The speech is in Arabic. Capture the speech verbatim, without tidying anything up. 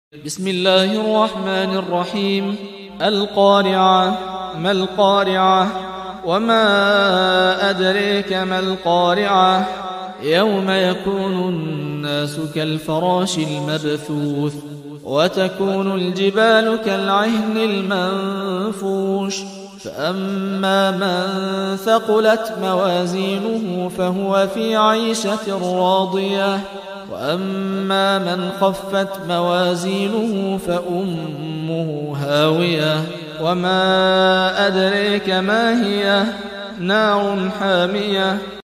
بسم الله الرحمن الرحيم. القارعة. ما القارعة؟ وما أدريك ما القارعة؟ يوم يكون الناس كالفراش المبثوث وتكون الجبال كالعهن المنفوش فأما من ثقلت موازينه فهو في عيشة راضية وأما من خفت موازينه فأمه هاوية وما أدريك ما هي؟ نار حامية.